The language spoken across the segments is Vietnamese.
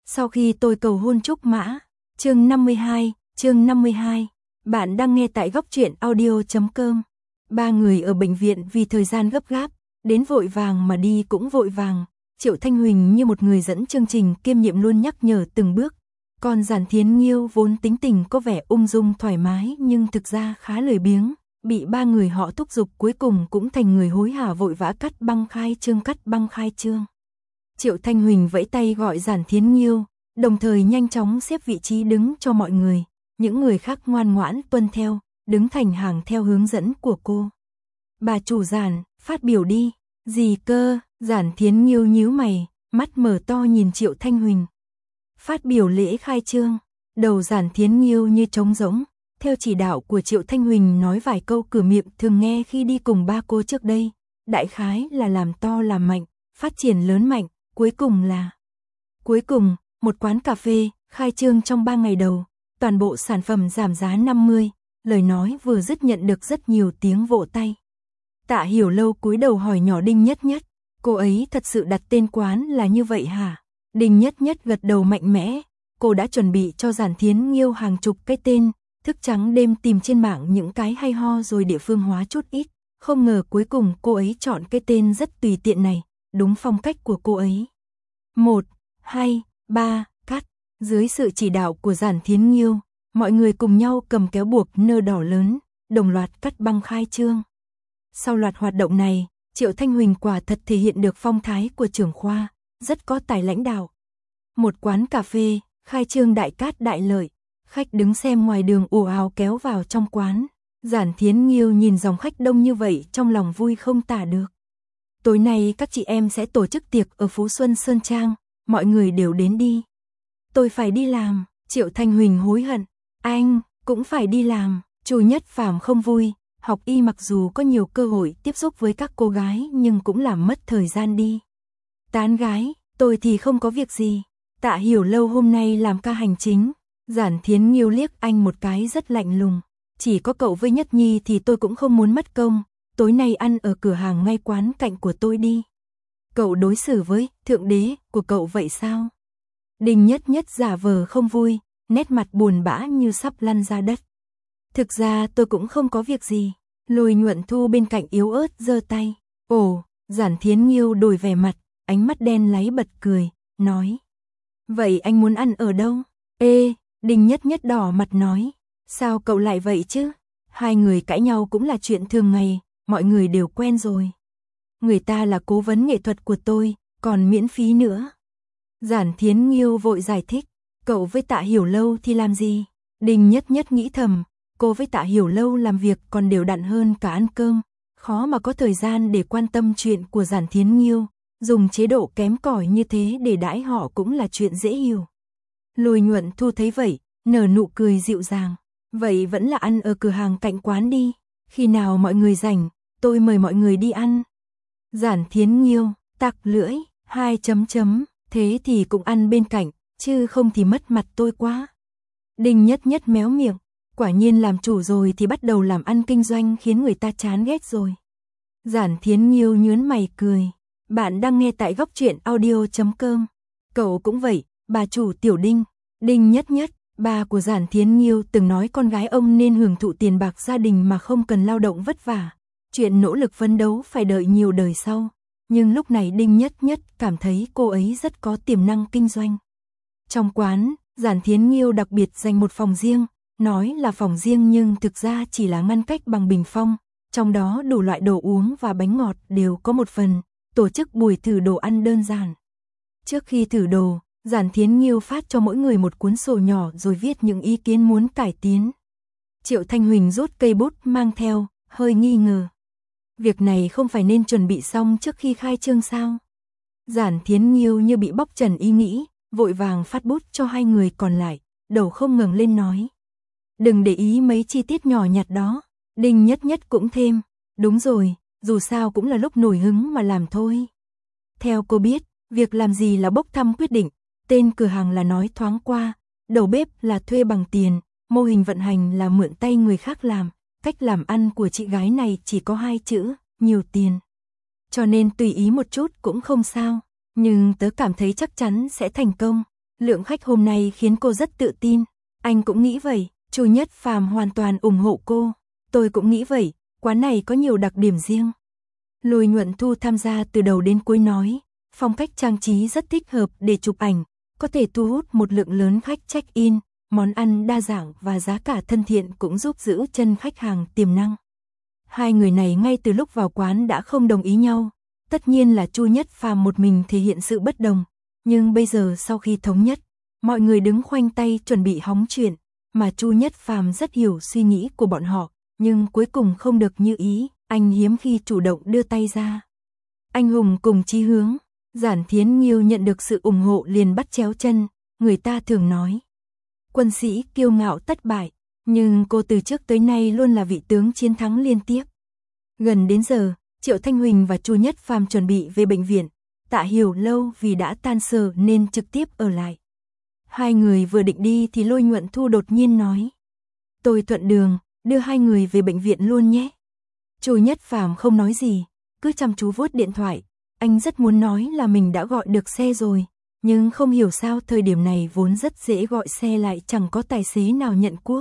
Sau khi tôi cầu hôn Trúc Mã, chương 52, bạn đang nghe tại góc truyện audio.com. Ba người ở bệnh viện vì thời gian gấp gáp, đến vội vàng mà đi cũng vội vàng. Triệu Thanh Huỳnh như một người dẫn chương trình kiêm nhiệm luôn nhắc nhở từng bước. Còn Giản Thiến Nghiêu vốn tính tình có vẻ ung dung thoải mái nhưng thực ra khá lười biếng, bị ba người họ thúc giục cuối cùng cũng thành người hối hả vội vã cắt băng khai trương. Triệu Thanh Huỳnh vẫy tay gọi Giản Thiến Nghiêu, đồng thời nhanh chóng xếp vị trí đứng cho mọi người. Những người khác ngoan ngoãn tuân theo, đứng thành hàng theo hướng dẫn của cô. Bà chủ Giản, phát biểu đi. Gì cơ? Giản Thiến Nghiêu nhíu mày, mắt mở to nhìn Triệu Thanh Huỳnh. Phát biểu lễ khai trương. Đầu Giản Thiến Nghiêu như trống rỗng, theo chỉ đạo của Triệu Thanh Huỳnh nói vài câu cửa miệng thường nghe khi đi cùng ba cô trước đây. Đại khái là làm to làm mạnh, phát triển lớn mạnh, cuối cùng, một quán cà phê, khai trương trong 3 ngày đầu, toàn bộ sản phẩm giảm giá 50, lời nói vừa dứt nhận được rất nhiều tiếng vỗ tay. Tạ Hiểu Lâu cúi đầu hỏi nhỏ Đinh Nhất Nhất, cô ấy thật sự đặt tên quán là như vậy hả? Đinh Nhất Nhất gật đầu mạnh mẽ, cô đã chuẩn bị cho Giản Thiến Nghiêu hàng chục cái tên, thức trắng đêm tìm trên mạng những cái hay ho rồi địa phương hóa chút ít, không ngờ cuối cùng cô ấy chọn cái tên rất tùy tiện này, đúng phong cách của cô ấy. 1, 2, 3, cắt. Dưới sự chỉ đạo của Giản Thiến Nghiêu, mọi người cùng nhau cầm kéo buộc nơ đỏ lớn, đồng loạt cắt băng khai trương. Sau loạt hoạt động này, Triệu Thanh Huỳnh quả thật thể hiện được phong thái của trưởng khoa, rất có tài lãnh đạo. Một quán cà phê, khai trương đại cát đại lợi, khách đứng xem ngoài đường ùa ào kéo vào trong quán. Giản Thiến Nghiêu nhìn dòng khách đông như vậy trong lòng vui không tả được. Tối nay các chị em sẽ tổ chức tiệc ở Phú Xuân Sơn Trang, mọi người đều đến đi. Tôi phải đi làm, Triệu Thanh Huỳnh hối hận, anh cũng phải đi làm. Chu Nhất Phàm không vui, học y mặc dù có nhiều cơ hội tiếp xúc với các cô gái nhưng cũng làm mất thời gian đi. Tán gái, tôi thì không có việc gì. Tạ Hiểu Lâu hôm nay làm ca hành chính. Giản Thiến Nghiêu liếc anh một cái rất lạnh lùng. Chỉ có cậu với Nhất Nhi thì tôi cũng không muốn mất công. Tối nay ăn ở cửa hàng ngay quán cạnh của tôi đi. Cậu đối xử với thượng đế của cậu vậy sao? Đinh Nhất Nhất giả vờ không vui, nét mặt buồn bã như sắp lăn ra đất. Thực ra tôi cũng không có việc gì. Lôi Nhuận Thu bên cạnh yếu ớt giơ tay. Ồ, Giản Thiến Nghiêu đổi vẻ mặt, ánh mắt đen láy bật cười, nói. Vậy anh muốn ăn ở đâu? Ê, Đinh Nhất Nhất đỏ mặt nói. Sao cậu lại vậy chứ? Hai người cãi nhau cũng là chuyện thường ngày, mọi người đều quen rồi. Người ta là cố vấn nghệ thuật của tôi, còn miễn phí nữa. Giản Thiến Nghiêu vội giải thích. Cậu với Tạ Hiểu Lâu thì làm gì? Đinh Nhất Nhất nghĩ thầm. Cô với Tạ Hiểu Lâu làm việc còn đều đặn hơn cả ăn cơm. Khó mà có thời gian để quan tâm chuyện của Giản Thiến Nghiêu. Dùng chế độ kém cỏi như thế để đãi họ cũng là chuyện dễ hiểu. Lôi Nhuận Thu thấy vậy, nở nụ cười dịu dàng. Vậy vẫn là ăn ở cửa hàng cạnh quán đi. Khi nào mọi người rảnh, tôi mời mọi người đi ăn. Giản Thiến Nghiêu, tặc lưỡi, 2 chấm chấm, thế thì cũng ăn bên cạnh, chứ không thì mất mặt tôi quá. Đinh Nhất Nhất méo miệng, quả nhiên làm chủ rồi thì bắt đầu làm ăn kinh doanh khiến người ta chán ghét rồi. Giản Thiến Nghiêu nhướng mày cười, bạn đang nghe tại góc truyện audio.com. Cậu cũng vậy, bà chủ Tiểu Đinh. Đinh Nhất Nhất, ba của Giản Thiến Nghiêu từng nói con gái ông nên hưởng thụ tiền bạc gia đình mà không cần lao động vất vả. Chuyện nỗ lực phấn đấu phải đợi nhiều đời sau. Nhưng lúc này Đinh Nhất Nhất cảm thấy cô ấy rất có tiềm năng kinh doanh. Trong quán, Giản Thiến Nghiêu đặc biệt dành một phòng riêng, nói là phòng riêng nhưng thực ra chỉ là ngăn cách bằng bình phong, trong đó đủ loại đồ uống và bánh ngọt đều có một phần, tổ chức buổi thử đồ ăn đơn giản. Trước khi thử đồ, Giản Thiến Nghiêu phát cho mỗi người một cuốn sổ nhỏ rồi viết những ý kiến muốn cải tiến. Triệu Thanh Huỳnh rút cây bút mang theo, hơi nghi ngờ. Việc này không phải nên chuẩn bị xong trước khi khai trương sao? Giản Thiến Nghiêu như bị bóc trần ý nghĩ, vội vàng phát bút cho hai người còn lại, đầu không ngẩng lên nói. Đừng để ý mấy chi tiết nhỏ nhặt đó. Đinh Nhất Nhất cũng thêm. Đúng rồi, dù sao cũng là lúc nổi hứng mà làm thôi. Theo cô biết, việc làm gì là bốc thăm quyết định, tên cửa hàng là nói thoáng qua, đầu bếp là thuê bằng tiền, mô hình vận hành là mượn tay người khác làm, cách làm ăn của chị gái này chỉ có 2 chữ, nhiều tiền. Cho nên tùy ý một chút cũng không sao, nhưng tớ cảm thấy chắc chắn sẽ thành công. Lượng khách hôm nay khiến cô rất tự tin. Anh cũng nghĩ vậy. Chu Nhất Phàm hoàn toàn ủng hộ cô. Tôi cũng nghĩ vậy, quán này có nhiều đặc điểm riêng. Lôi Nhuận Thu tham gia từ đầu đến cuối nói, phong cách trang trí rất thích hợp để chụp ảnh, có thể thu hút một lượng lớn khách check-in, món ăn đa dạng và giá cả thân thiện cũng giúp giữ chân khách hàng tiềm năng. Hai người này ngay từ lúc vào quán đã không đồng ý nhau, tất nhiên là Chu Nhất Phàm một mình thể hiện sự bất đồng, nhưng bây giờ sau khi thống nhất, mọi người đứng khoanh tay chuẩn bị hóng chuyện, mà Chu Nhất Phàm rất hiểu suy nghĩ của bọn họ, nhưng cuối cùng không được như ý, anh hiếm khi chủ động đưa tay ra. Anh hùng cùng chí hướng, Giản Thiến Nghiêu nhận được sự ủng hộ liền bắt chéo chân, người ta thường nói. Quân sĩ kiêu ngạo tất bại, nhưng cô từ trước tới nay luôn là vị tướng chiến thắng liên tiếp. Gần đến giờ, Triệu Thanh Huỳnh và Chu Nhất Phàm chuẩn bị về bệnh viện, Tạ Hiểu Lâu vì đã tan sở nên trực tiếp ở lại. Hai người vừa định đi thì Lôi Nhuận Thu đột nhiên nói. Tôi thuận đường, đưa hai người về bệnh viện luôn nhé. Chu Nhất Phàm không nói gì, cứ chăm chú vuốt điện thoại. Anh rất muốn nói là mình đã gọi được xe rồi, nhưng không hiểu sao thời điểm này vốn rất dễ gọi xe lại chẳng có tài xế nào nhận cuốc.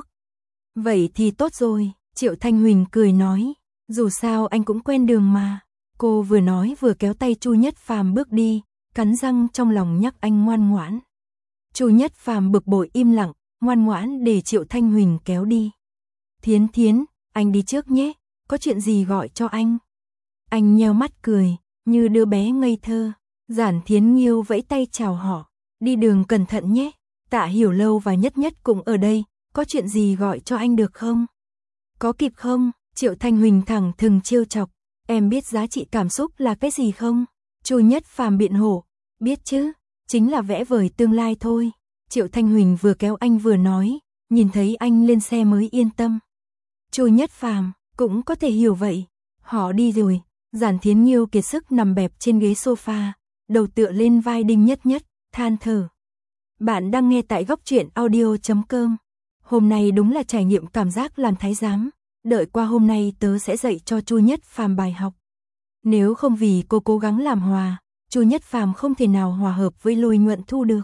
Vậy thì tốt rồi, Triệu Thanh Huỳnh cười nói, dù sao anh cũng quen đường mà. Cô vừa nói vừa kéo tay Chu Nhất Phàm bước đi, cắn răng trong lòng nhắc anh ngoan ngoãn. Chu Nhất Phàm bực bội im lặng, ngoan ngoãn để Triệu Thanh Huỳnh kéo đi. Thiến Thiến, anh đi trước nhé, có chuyện gì gọi cho anh. Anh nheo mắt cười, như đứa bé ngây thơ. Giản Thiến Nghiêu vẫy tay chào họ, đi đường cẩn thận nhé. Tạ Hiểu Lâu và Nhất Nhất cũng ở đây, có chuyện gì gọi cho anh được không? Có kịp không? Triệu Thanh Huỳnh thẳng thừng trêu chọc, em biết giá trị cảm xúc là cái gì không? Chu Nhất Phàm biện hộ, biết chứ, chính là vẽ vời tương lai thôi. Triệu Thanh Huỳnh vừa kéo anh vừa nói, nhìn thấy anh lên xe mới yên tâm. Chu Nhất Phàm cũng có thể hiểu vậy. Họ đi rồi, Giản Thiến Nghiêu kiệt sức nằm bẹp trên ghế sofa, đầu tựa lên vai Đinh Nhất Nhất, than thở. Bạn đang nghe tại góc truyện audio.com. Hôm nay đúng là trải nghiệm cảm giác làm thái giám, đợi qua hôm nay tớ sẽ dạy cho Chu Nhất Phàm bài học. Nếu không vì cô cố gắng làm hòa, Chu Nhất Phàm không thể nào hòa hợp với Lôi Nhuận Thu được.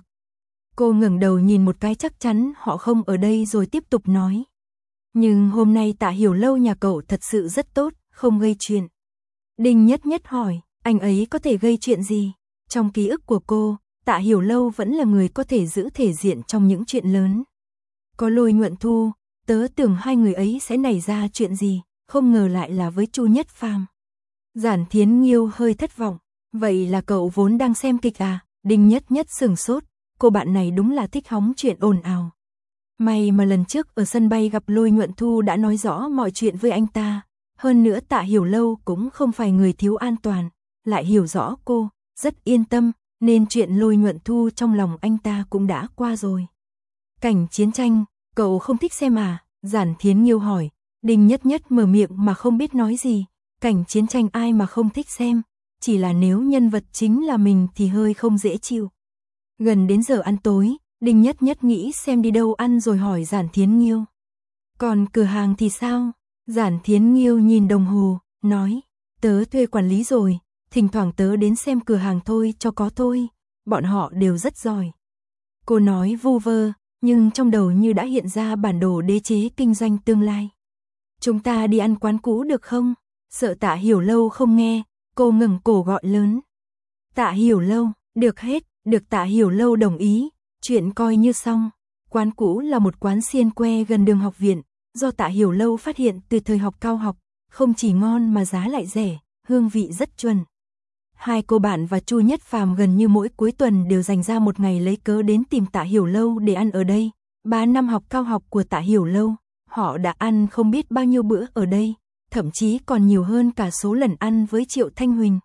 Cô ngẩng đầu nhìn một cái chắc chắn họ không ở đây rồi tiếp tục nói. Nhưng hôm nay Tạ Hiểu Lâu nhà cậu thật sự rất tốt, không gây chuyện. Đinh Nhất Nhất hỏi, anh ấy có thể gây chuyện gì? Trong ký ức của cô, Tạ Hiểu Lâu vẫn là người có thể giữ thể diện trong những chuyện lớn. Có Lôi Nhuận Thu, tớ tưởng hai người ấy sẽ nảy ra chuyện gì, không ngờ lại là với Chu Nhất Phàm. Giản Thiến Nghiêu hơi thất vọng, vậy là cậu vốn đang xem kịch à? Đinh Nhất Nhất sửng sốt, cô bạn này đúng là thích hóng chuyện ồn ào. May mà lần trước ở sân bay gặp Lôi Nhuận Thu đã nói rõ mọi chuyện với anh ta. Hơn nữa Tạ Hiểu Lâu cũng không phải người thiếu an toàn, lại hiểu rõ cô, rất yên tâm, nên chuyện Lôi Nhuận Thu trong lòng anh ta cũng đã qua rồi. Cảnh chiến tranh, cậu không thích xem à? Giản Thiến Nghiêu hỏi. Đinh Nhất Nhất mở miệng mà không biết nói gì. Cảnh chiến tranh ai mà không thích xem, chỉ là nếu nhân vật chính là mình thì hơi không dễ chịu. Gần đến giờ ăn tối, Đinh Nhất Nhất nghĩ xem đi đâu ăn rồi hỏi Giản Thiến Nghiêu. Còn cửa hàng thì sao? Giản Thiến Nghiêu nhìn đồng hồ, nói, tớ thuê quản lý rồi, thỉnh thoảng tớ đến xem cửa hàng thôi cho có thôi, bọn họ đều rất giỏi. Cô nói vu vơ, nhưng trong đầu như đã hiện ra bản đồ đế chế kinh doanh tương lai. Chúng ta đi ăn quán cũ được không? Sợ Tạ Hiểu Lâu không nghe, cô ngẩng cổ gọi lớn. Tạ Hiểu Lâu, được hết, được Tạ Hiểu Lâu đồng ý, chuyện coi như xong. Quán cũ là một quán xiên que gần đường học viện, do Tạ Hiểu Lâu phát hiện từ thời học cao học, không chỉ ngon mà giá lại rẻ, hương vị rất chuẩn. Hai cô bạn và Chu Nhất Phàm gần như mỗi cuối tuần đều dành ra một ngày lấy cớ đến tìm Tạ Hiểu Lâu để ăn ở đây. 3 năm học cao học của Tạ Hiểu Lâu, họ đã ăn không biết bao nhiêu bữa ở đây, thậm chí còn nhiều hơn cả số lần ăn với Triệu Thanh Huỳnh.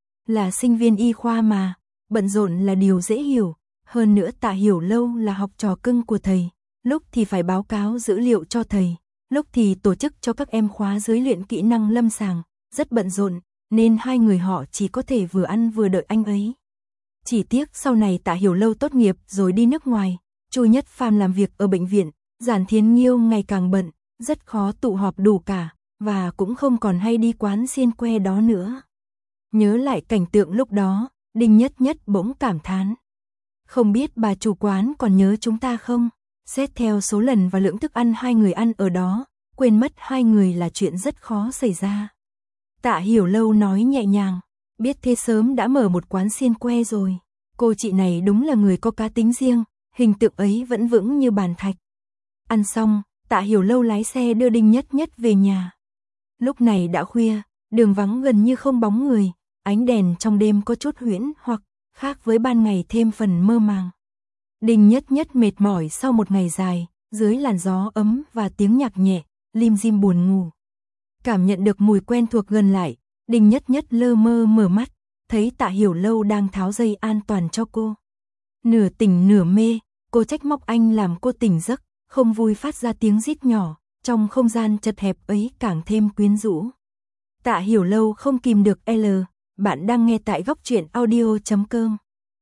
Là sinh viên y khoa mà, bận rộn là điều dễ hiểu, hơn nữa Tạ Hiểu Lâu là học trò cưng của thầy, lúc thì phải báo cáo dữ liệu cho thầy, lúc thì tổ chức cho các em khóa dưới luyện kỹ năng lâm sàng, rất bận rộn, nên hai người họ chỉ có thể vừa ăn vừa đợi anh ấy. Chỉ tiếc sau này Tạ Hiểu Lâu tốt nghiệp rồi đi nước ngoài, Chu Nhất Phàm làm việc ở bệnh viện, Giản Thiến Nghiêu ngày càng bận, rất khó tụ họp đủ cả, và cũng không còn hay đi quán xiên que đó nữa. Nhớ lại cảnh tượng lúc đó, Đinh Nhất Nhất bỗng cảm thán. Không biết bà chủ quán còn nhớ chúng ta không? Xét theo số lần và lượng thức ăn hai người ăn ở đó, quên mất hai người là chuyện rất khó xảy ra. Tạ Hiểu Lâu nói nhẹ nhàng, biết thế sớm đã mở một quán xiên que rồi. Cô chị này đúng là người có cá tính riêng, hình tượng ấy vẫn vững như bàn thạch. Ăn xong, Tạ Hiểu Lâu lái xe đưa Đinh Nhất Nhất về nhà. Lúc này đã khuya, đường vắng gần như không bóng người, ánh đèn trong đêm có chút huyễn hoặc khác với ban ngày thêm phần mơ màng. Đinh Nhất Nhất mệt mỏi sau một ngày dài, dưới làn gió ấm và tiếng nhạc nhẹ, lim dim buồn ngủ. Cảm nhận được mùi quen thuộc gần lại, Đinh Nhất Nhất lơ mơ mở mắt, thấy Tạ Hiểu Lâu đang tháo dây an toàn cho cô. Nửa tỉnh nửa mê, cô trách móc anh làm cô tỉnh giấc, không vui phát ra tiếng rít nhỏ, trong không gian chật hẹp ấy càng thêm quyến rũ. Tạ Hiểu Lâu không kìm được L, bạn đang nghe tại góc truyện audio.com.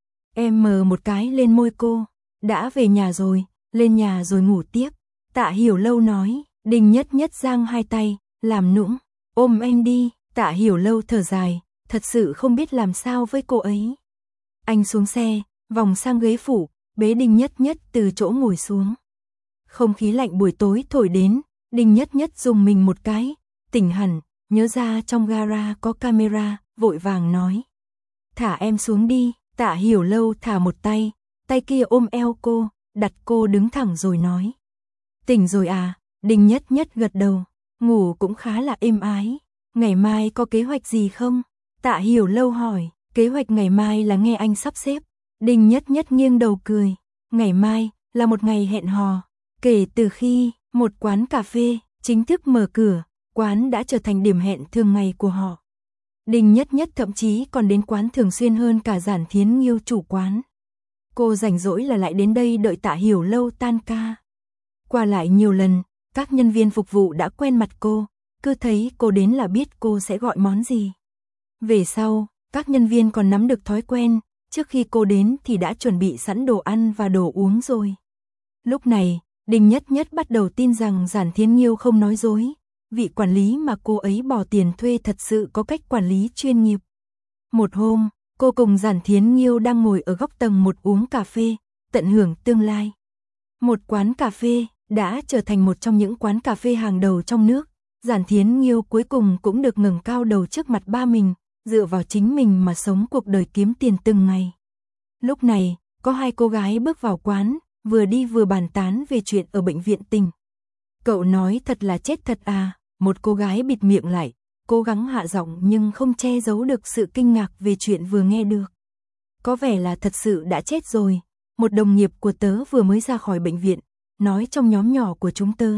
Em mờ một cái lên môi cô, đã về nhà rồi, lên nhà rồi ngủ tiếp. Tạ Hiểu Lâu nói, Đinh Nhất Nhất giang hai tay, làm nũng, ôm em đi. Tạ Hiểu Lâu thở dài, thật sự không biết làm sao với cô ấy. Anh xuống xe, vòng sang ghế phụ, bế Đinh Nhất Nhất từ chỗ ngồi xuống. Không khí lạnh buổi tối thổi đến, Đinh Nhất Nhất rùng mình một cái, tỉnh hẳn, nhớ ra trong gara có camera, vội vàng nói. Thả em xuống đi. Tạ Hiểu Lâu thả một tay, tay kia ôm eo cô, đặt cô đứng thẳng rồi nói. Tỉnh rồi à? Đinh Nhất Nhất gật đầu, ngủ cũng khá là êm ái. Ngày mai có kế hoạch gì không? Tạ Hiểu Lâu hỏi, kế hoạch ngày mai là nghe anh sắp xếp. Đinh Nhất Nhất nghiêng đầu cười, ngày mai là một ngày hẹn hò. Kể từ khi một quán cà phê chính thức mở cửa, quán đã trở thành điểm hẹn thường ngày của họ. Đinh Nhất Nhất thậm chí còn đến quán thường xuyên hơn cả Giản Thiến Nghiêu chủ quán. Cô rảnh rỗi là lại đến đây đợi Tạ Hiểu Lâu tan ca. Qua lại nhiều lần, các nhân viên phục vụ đã quen mặt cô, cứ thấy cô đến là biết cô sẽ gọi món gì. Về sau, các nhân viên còn nắm được thói quen, trước khi cô đến thì đã chuẩn bị sẵn đồ ăn và đồ uống rồi. Lúc này, Đinh Nhất Nhất bắt đầu tin rằng Giản Thiến Nghiêu không nói dối. Vị quản lý mà cô ấy bỏ tiền thuê thật sự có cách quản lý chuyên nghiệp. Một hôm, cô cùng Giản Thiến Nghiêu đang ngồi ở góc tầng một uống cà phê, tận hưởng tương lai. Một quán cà phê đã trở thành một trong những quán cà phê hàng đầu trong nước. Giản Thiến Nghiêu cuối cùng cũng được ngẩng cao đầu trước mặt ba mình, dựa vào chính mình mà sống cuộc đời kiếm tiền từng ngày. Lúc này, có hai cô gái bước vào quán, vừa đi vừa bàn tán về chuyện ở bệnh viện tỉnh. Cậu nói thật là chết thật à? Một cô gái bịt miệng lại, cố gắng hạ giọng nhưng không che giấu được sự kinh ngạc về chuyện vừa nghe được. Có vẻ là thật sự đã chết rồi, một đồng nghiệp của tớ vừa mới ra khỏi bệnh viện, nói trong nhóm nhỏ của chúng tớ.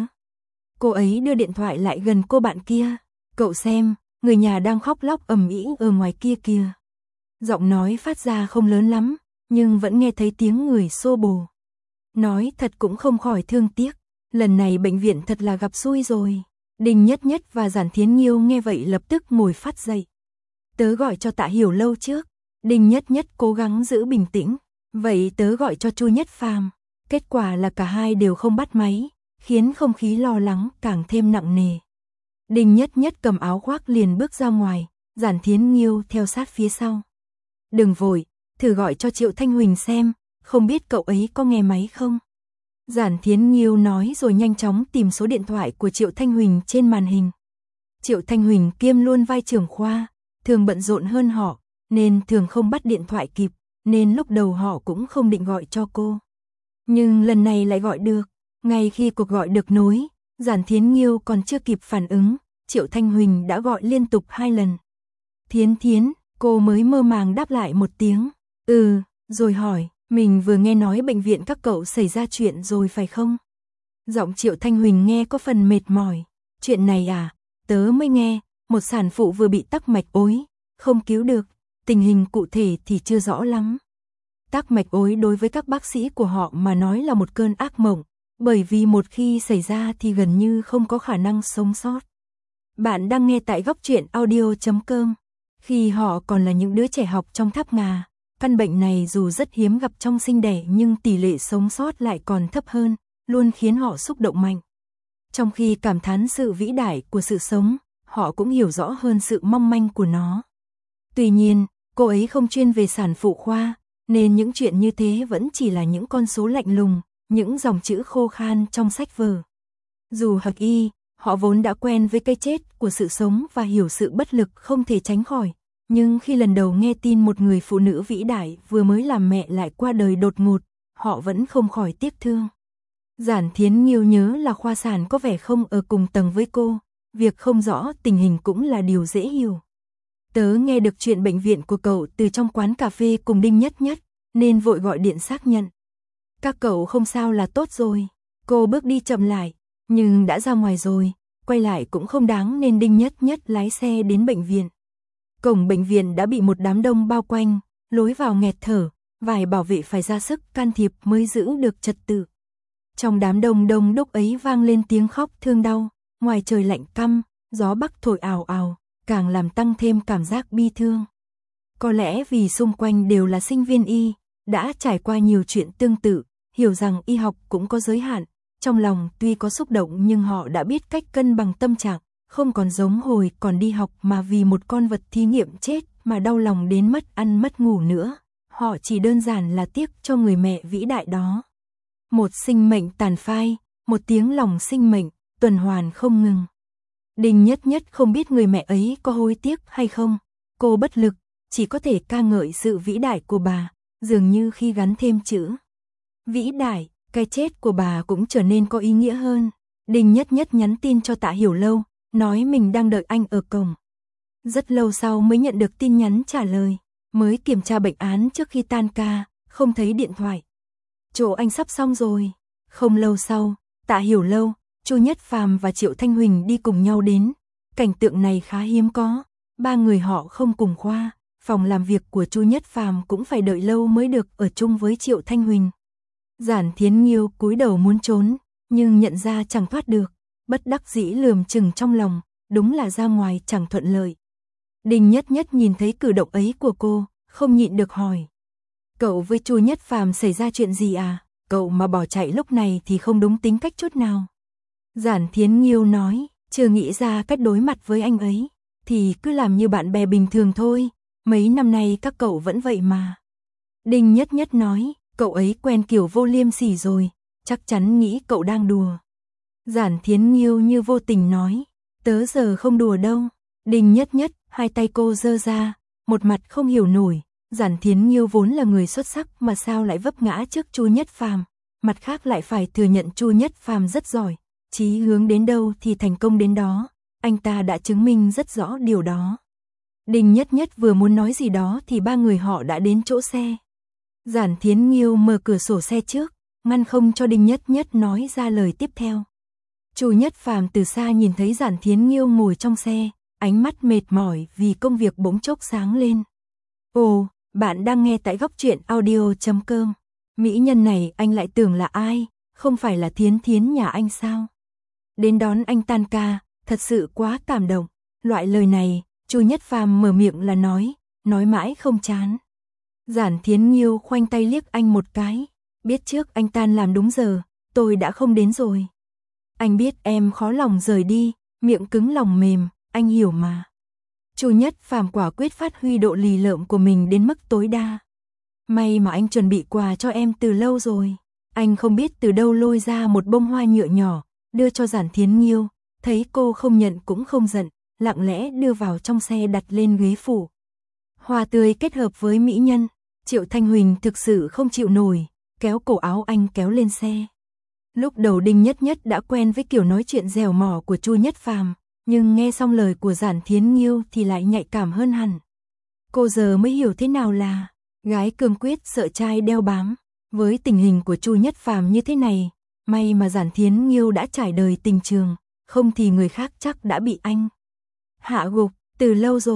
Cô ấy đưa điện thoại lại gần cô bạn kia, cậu xem, người nhà đang khóc lóc ầm ĩ ở ngoài kia kìa. Giọng nói phát ra không lớn lắm, nhưng vẫn nghe thấy tiếng người xô bồ. Nói thật cũng không khỏi thương tiếc, lần này bệnh viện thật là gặp xui rồi. Đinh Nhất Nhất và Giản Thiến Nghiêu nghe vậy lập tức ngồi phát dậy. Tớ gọi cho Tạ Hiểu Lâu trước. Đinh Nhất Nhất cố gắng giữ bình tĩnh. Vậy tớ gọi cho Chu Nhất Phàm. Kết quả là cả hai đều không bắt máy, khiến không khí lo lắng càng thêm nặng nề. Đinh Nhất Nhất cầm áo khoác liền bước ra ngoài, Giản Thiến Nghiêu theo sát phía sau. Đừng vội, thử gọi cho Triệu Thanh Huỳnh xem, không biết cậu ấy có nghe máy không? Giản Thiến Nghiêu nói rồi nhanh chóng tìm số điện thoại của Triệu Thanh Huỳnh trên màn hình. Triệu Thanh Huỳnh kiêm luôn vai trưởng khoa, thường bận rộn hơn họ, nên thường không bắt điện thoại kịp, nên lúc đầu họ cũng không định gọi cho cô. Nhưng lần này lại gọi được, ngay khi cuộc gọi được nối, Giản Thiến Nghiêu còn chưa kịp phản ứng, Triệu Thanh Huỳnh đã gọi liên tục 2 lần. Thiến Thiến, cô mới mơ màng đáp lại một tiếng, rồi hỏi. Mình vừa nghe nói bệnh viện các cậu xảy ra chuyện rồi phải không? Giọng Triệu Thanh Huỳnh nghe có phần mệt mỏi. Chuyện này à, tớ mới nghe, một sản phụ vừa bị tắc mạch ối, không cứu được, tình hình cụ thể thì chưa rõ lắm. Tắc mạch ối đối với các bác sĩ của họ mà nói là một cơn ác mộng, bởi vì một khi xảy ra thì gần như không có khả năng sống sót. Bạn đang nghe tại góc truyện audio.com. Khi họ còn là những đứa trẻ học trong tháp ngà, căn bệnh này dù rất hiếm gặp trong sinh đẻ nhưng tỷ lệ sống sót lại còn thấp hơn, luôn khiến họ xúc động mạnh. Trong khi cảm thán sự vĩ đại của sự sống, họ cũng hiểu rõ hơn sự mong manh của nó. Tuy nhiên, cô ấy không chuyên về sản phụ khoa, nên những chuyện như thế vẫn chỉ là những con số lạnh lùng, những dòng chữ khô khan trong sách vở. Dù Hạc Y, họ vốn đã quen với cái chết của sự sống và hiểu sự bất lực không thể tránh khỏi, nhưng khi lần đầu nghe tin một người phụ nữ vĩ đại vừa mới làm mẹ lại qua đời đột ngột, họ vẫn không khỏi tiếc thương. Giản Thiến Nghiêu nhớ là Khoa Sản có vẻ không ở cùng tầng với cô, việc không rõ tình hình cũng là điều dễ hiểu. Tớ nghe được chuyện bệnh viện của cậu từ trong quán cà phê cùng Đinh Nhất Nhất, nên vội gọi điện xác nhận. Các cậu không sao là tốt rồi. Cô bước đi chậm lại, nhưng đã ra ngoài rồi, quay lại cũng không đáng nên Đinh Nhất Nhất lái xe đến bệnh viện. Cổng bệnh viện đã bị một đám đông bao quanh, lối vào nghẹt thở, vài bảo vệ phải ra sức can thiệp mới giữ được trật tự. Trong đám đông đông đúc ấy vang lên tiếng khóc thương đau, ngoài trời lạnh căm, gió bắc thổi ào ào, càng làm tăng thêm cảm giác bi thương. Có lẽ vì xung quanh đều là sinh viên y, đã trải qua nhiều chuyện tương tự, hiểu rằng y học cũng có giới hạn, trong lòng tuy có xúc động nhưng họ đã biết cách cân bằng tâm trạng, không còn giống hồi còn đi học mà vì một con vật thí nghiệm chết mà đau lòng đến mất ăn mất ngủ nữa, họ chỉ đơn giản là tiếc cho người mẹ vĩ đại đó. Một sinh mệnh tàn phai, một tiếng lòng sinh mệnh, tuần hoàn không ngừng. Đinh Nhất Nhất không biết người mẹ ấy có hối tiếc hay không, cô bất lực, chỉ có thể ca ngợi sự vĩ đại của bà, dường như khi gắn thêm chữ vĩ đại, cái chết của bà cũng trở nên có ý nghĩa hơn. Đinh Nhất Nhất nhắn tin cho Tạ Hiểu Lâu, nói mình đang đợi anh ở cổng. Rất lâu sau mới nhận được tin nhắn trả lời, mới kiểm tra bệnh án trước khi tan ca, không thấy điện thoại. Chỗ anh sắp xong rồi. Không lâu sau, Tạ Hiểu Lâu, Chu Nhất Phàm và Triệu Thanh Huỳnh đi cùng nhau đến. Cảnh tượng này khá hiếm có, ba người họ không cùng khoa, phòng làm việc của Chu Nhất Phàm cũng phải đợi lâu mới được ở chung với Triệu Thanh Huỳnh. Giản Thiến Nghiêu cúi đầu muốn trốn, nhưng nhận ra chẳng thoát được, bất đắc dĩ lườm chừng trong lòng, đúng là ra ngoài chẳng thuận lợi. Đinh Nhất Nhất nhìn thấy cử động ấy của cô, không nhịn được hỏi. Cậu với Chu Nhất Phàm xảy ra chuyện gì à? Cậu mà bỏ chạy lúc này thì không đúng tính cách chút nào. Giản Thiến Nghiêu nói, chưa nghĩ ra cách đối mặt với anh ấy, thì cứ làm như bạn bè bình thường thôi, mấy năm nay các cậu vẫn vậy mà. Đinh Nhất Nhất nói, cậu ấy quen kiểu vô liêm sỉ rồi, chắc chắn nghĩ cậu đang đùa. Giản Thiến Nghiêu như vô tình nói, tớ giờ không đùa đâu. Đinh Nhất Nhất, hai tay cô giơ ra, một mặt không hiểu nổi, Giản Thiến Nghiêu vốn là người xuất sắc mà sao lại vấp ngã trước Chu Nhất Phàm, mặt khác lại phải thừa nhận Chu Nhất Phàm rất giỏi, chí hướng đến đâu thì thành công đến đó, anh ta đã chứng minh rất rõ điều đó. Đinh Nhất Nhất vừa muốn nói gì đó thì ba người họ đã đến chỗ xe. Giản Thiến Nghiêu mở cửa sổ xe trước, ngăn không cho Đinh Nhất Nhất nói ra lời tiếp theo. Chu Nhất Phàm từ xa nhìn thấy Giản Thiến Nghiêu ngồi trong xe, ánh mắt mệt mỏi vì công việc bỗng chốc sáng lên. Ồ, bạn đang nghe tại góc truyện audio.com. Mỹ nhân này anh lại tưởng là ai, không phải là Thiến Thiến nhà anh sao? Đến đón anh tan ca, thật sự quá cảm động. Loại lời này, Chu Nhất Phàm mở miệng là nói mãi không chán. Giản Thiến Nghiêu khoanh tay liếc anh một cái, biết trước anh tan làm đúng giờ, tôi đã không đến rồi. Anh biết em khó lòng rời đi, miệng cứng lòng mềm, anh hiểu mà. Chu Nhất Phàm quả quyết phát huy độ lì lợm của mình đến mức tối đa. May mà anh chuẩn bị quà cho em từ lâu rồi. Anh không biết từ đâu lôi ra một bông hoa nhựa nhỏ, đưa cho Giản Thiến Nghiêu, thấy cô không nhận cũng không giận, lặng lẽ đưa vào trong xe đặt lên ghế phủ. Hoa tươi kết hợp với mỹ nhân, Triệu Thanh Huỳnh thực sự không chịu nổi, kéo cổ áo anh kéo lên xe. Lúc đầu Đinh Nhất Nhất đã quen với kiểu nói chuyện dẻo mỏ của Chu Nhất Phàm, nhưng nghe xong lời của Giản Thiến Nghiêu thì lại nhạy cảm hơn hẳn. Cô giờ mới hiểu thế nào là gái cương quyết sợ trai đeo bám. Với tình hình của Chu Nhất Phàm như thế này, may mà Giản Thiến Nghiêu đã trải đời tình trường, không thì người khác chắc đã bị anh hạ gục. Từ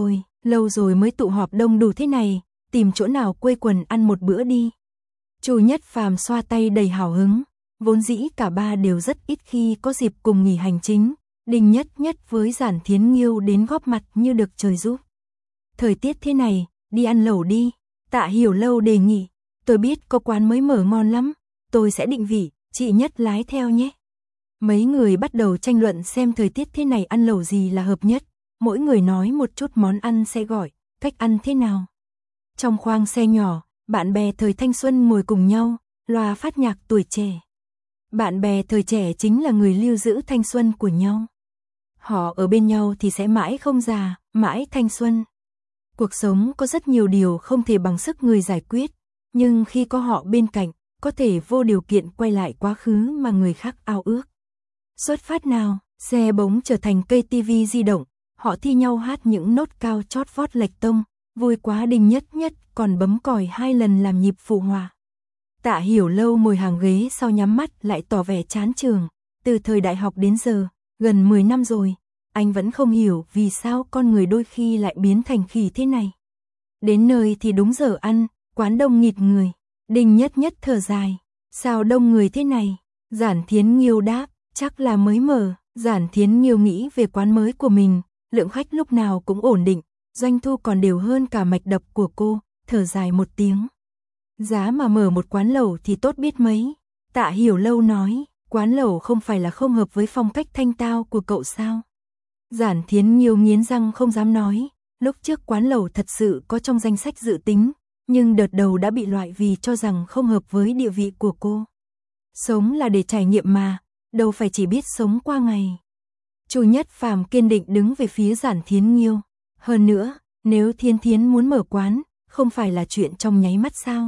lâu rồi mới tụ họp đông đủ thế này, tìm chỗ nào quây quần ăn một bữa đi. Chu Nhất Phàm xoa tay đầy hào hứng, vốn dĩ cả ba đều rất ít khi có dịp cùng nghỉ hành chính. Đinh Nhất Nhất với Giản Thiến Nghiêu đến góp mặt như được trời giúp. Thời tiết thế này, đi ăn lẩu đi. Tạ Hiểu Lâu đề nghị, tôi biết có quán mới mở ngon lắm, tôi sẽ định vị, chị Nhất lái theo nhé. Mấy người bắt đầu tranh luận xem thời tiết thế này ăn lẩu gì là hợp nhất, mỗi người nói một chút món ăn sẽ gọi, cách ăn thế nào. Trong khoang xe nhỏ, Bạn bè thời thanh xuân ngồi cùng nhau, loa phát nhạc tuổi trẻ. Bạn bè thời trẻ chính là người lưu giữ thanh xuân của nhau. Họ ở bên nhau thì sẽ mãi không già, mãi thanh xuân. Cuộc sống có rất nhiều điều không thể bằng sức người giải quyết, nhưng khi có họ bên cạnh, có thể vô điều kiện quay lại quá khứ mà người khác ao ước. Xuất phát nào, xe bỗng trở thành cây tivi di động, họ thi nhau hát những nốt cao chót vót lệch tông, vui quá Đinh Nhất Nhất còn bấm còi 2 lần làm nhịp phụ hòa. Tạ Hiểu Lâu ngồi hàng ghế sau nhắm mắt lại tỏ vẻ chán trường, từ thời đại học đến giờ, gần 10 năm rồi, anh vẫn không hiểu vì sao con người đôi khi lại biến thành khỉ thế này. Đến nơi thì đúng giờ ăn, quán đông nghịt người, Đinh Nhất Nhất thở dài, sao đông người thế này? Giản Thiến Nghiêu đáp, chắc là mới mở. Giản Thiến Nghiêu nghĩ về quán mới của mình, lượng khách lúc nào cũng ổn định, doanh thu còn đều hơn cả mạch đập của cô, thở dài một tiếng. Giá mà mở một quán lẩu thì tốt biết mấy. Tạ Hiểu Lâu nói, quán lẩu không phải là không hợp với phong cách thanh tao của cậu sao? Giản Thiến Nghiêu nghiến răng không dám nói, lúc trước quán lẩu thật sự có trong danh sách dự tính, nhưng đợt đầu đã bị loại vì cho rằng không hợp với địa vị của cô. Sống là để trải nghiệm mà, đâu phải chỉ biết sống qua ngày. Chu Nhất Phàm kiên định đứng về phía Giản Thiến Nghiêu. Hơn nữa, nếu Thiên Thiến muốn mở quán, không phải là chuyện trong nháy mắt sao?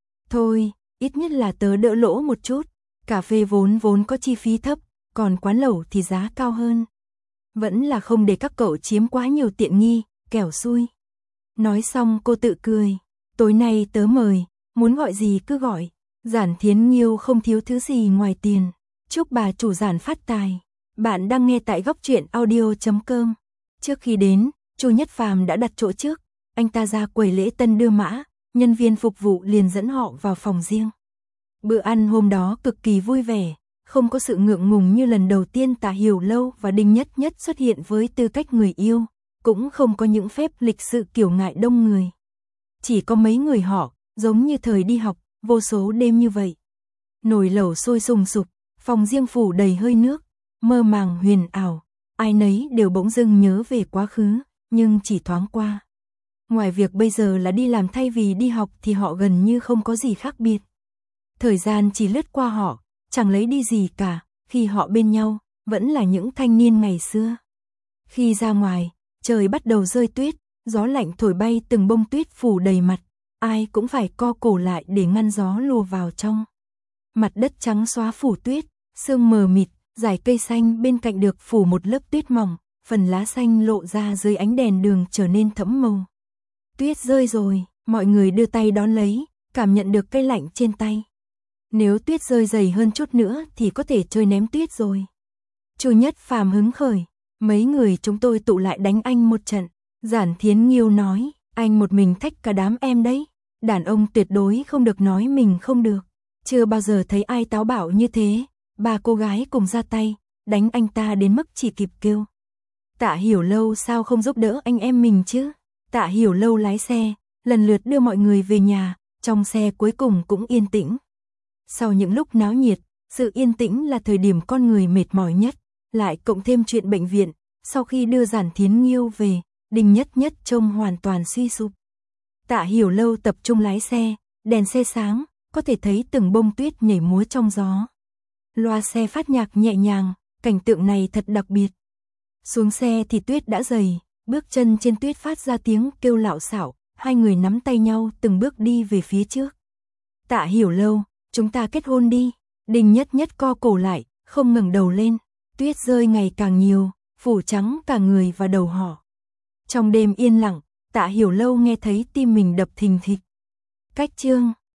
Thôi, ít nhất là tớ đỡ lỗ một chút. Cà phê vốn có chi phí thấp, còn quán lẩu thì giá cao hơn. Vẫn là không để các cậu chiếm quá nhiều tiện nghi, kẻo xui. Nói xong cô tự cười. Tối nay tớ mời, muốn gọi gì cứ gọi. Giản Thiến Nghiêu không thiếu thứ gì ngoài tiền. Chúc bà chủ Giản phát tài. Bạn đang nghe tại góc truyện audio.com. Trước khi đến, Chu Nhất Phàm đã đặt chỗ trước. Anh ta ra quầy lễ tân đưa mã, nhân viên phục vụ liền dẫn họ vào phòng riêng. Bữa ăn hôm đó cực kỳ vui vẻ, không có sự ngượng ngùng như lần đầu tiên Tạ Hiểu Lâu và Đinh Nhất Nhất xuất hiện với tư cách người yêu, cũng không có những phép lịch sự kiểu ngại đông người. Chỉ có mấy người họ, giống như thời đi học, vô số đêm như vậy. Nồi lẩu sôi sùng sục, phòng riêng phủ đầy hơi nước, mơ màng huyền ảo, ai nấy đều bỗng dưng nhớ về quá khứ, nhưng chỉ thoáng qua. Ngoài việc bây giờ là đi làm thay vì đi học thì họ gần như không có gì khác biệt. Thời gian chỉ lướt qua họ, chẳng lấy đi gì cả, khi họ bên nhau, vẫn là những thanh niên ngày xưa. Khi ra ngoài, trời bắt đầu rơi tuyết, gió lạnh thổi bay từng bông tuyết phủ đầy mặt, ai cũng phải co cổ lại để ngăn gió lùa vào trong. Mặt đất trắng xóa phủ tuyết, sương mờ mịt, dải cây xanh bên cạnh được phủ một lớp tuyết mỏng, phần lá xanh lộ ra dưới ánh đèn đường trở nên thẫm màu. Tuyết rơi rồi, mọi người đưa tay đón lấy, cảm nhận được cái lạnh trên tay. Nếu tuyết rơi dày hơn chút nữa thì có thể chơi ném tuyết rồi. Chu Nhất Phàm hứng khởi, mấy người chúng tôi tụ lại đánh anh một trận. Giản Thiến Nghiêu nói, anh một mình thách cả đám em đấy. Đàn ông tuyệt đối không được nói mình không được. Chưa bao giờ thấy ai táo bạo như thế. Ba cô gái cùng ra tay, đánh anh ta đến mức chỉ kịp kêu. Tạ Hiểu Lâu sao không giúp đỡ anh em mình chứ? Tạ Hiểu Lâu lái xe, lần lượt đưa mọi người về nhà, trong xe cuối cùng cũng yên tĩnh. Sau những lúc náo nhiệt, sự yên tĩnh là thời điểm con người mệt mỏi nhất, lại cộng thêm chuyện bệnh viện, sau khi đưa Giản Thiến Nghiêu về, Đinh Nhất Nhất trông hoàn toàn suy sụp. Tạ Hiểu Lâu tập trung lái xe, đèn xe sáng, có thể thấy từng bông tuyết nhảy múa trong gió. Loa xe phát nhạc nhẹ nhàng, cảnh tượng này thật đặc biệt. Xuống xe thì tuyết đã dày, bước chân trên tuyết phát ra tiếng kêu lạo xạo, hai người nắm tay nhau từng bước đi về phía trước. Tạ Hiểu Lâu, chúng ta kết hôn đi. Đinh Nhất Nhất co cổ lại, không ngẩng đầu lên. Tuyết rơi ngày càng nhiều, phủ trắng cả người và đầu họ. Trong đêm yên lặng, Tạ Hiểu Lâu nghe thấy tim mình đập thình thịch. Cách chương